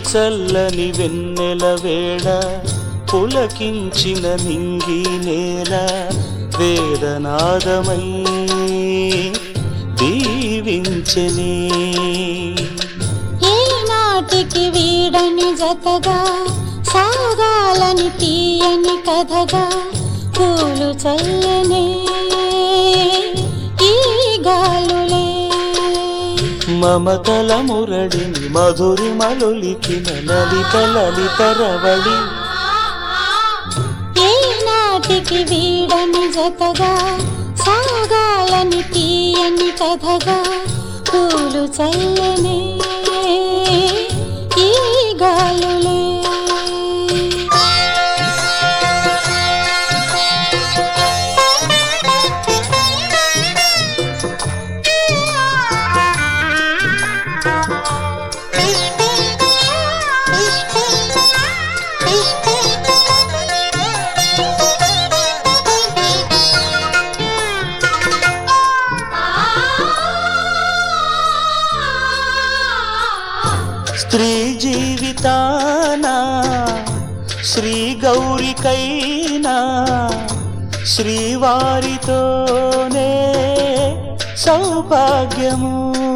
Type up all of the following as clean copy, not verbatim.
చల్లని వెన్నెల వేళ పులకించిన నింగి నేల వేదనాదమై దీవించనే ఏనాటికి వీడని జతగా సాగాలని తీయని కథగా పూలు చల్లనే ఈ గాలులే మమతల మురడిని మధురిమలొలికిన లలిత లలిత రవళి ఏనాటికి వీడని జతగా సాగాలని తీయని కథగా పూలు చల్లనే ఈ గాలులే స్త్రీ జీవితాన శ్రీ గౌరికైనా శ్రీవారితోనే సౌభాగ్యము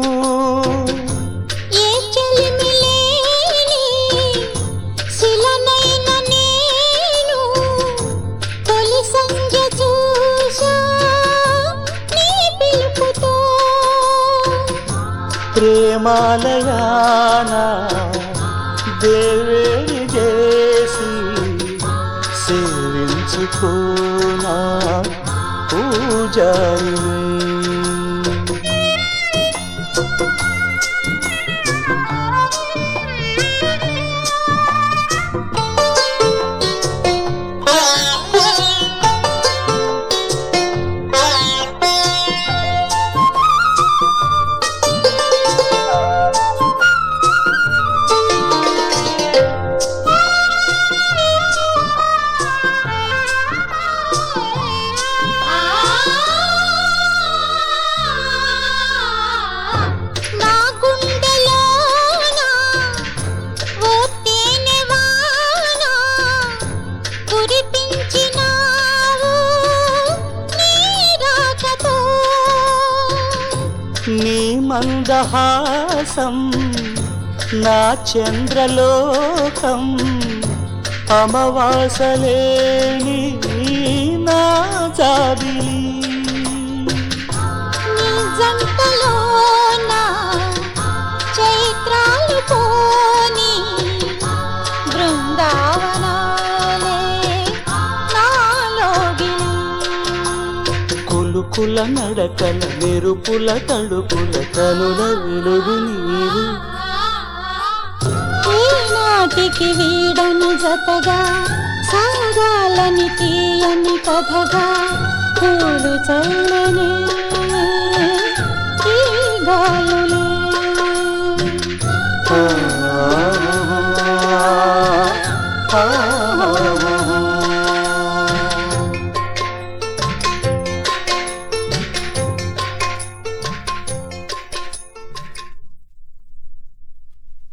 ఏ చెలిమిలేని శిలనైన నేను తొలి సంధ్య చూసా నీ పిలుపుతో ప్రేమాలయాన దేవేరి చేసి సేవించుకోనా పూజారిని నీ మందహాసం నా చంద్రలోకం అమవాసలేని నా జాబిలి నీ జంటలోన చైత్రాలు పోని బృందావనాలే నాలోగిలి కులుకుల నడకల మెరుపుల తడుపుల కనుల వెలుగు నీవు ఈనాటికి వీడని జతగా సాగాలని తీయని కథగా పూలు చల్లనే ఈ గాలులే ఆ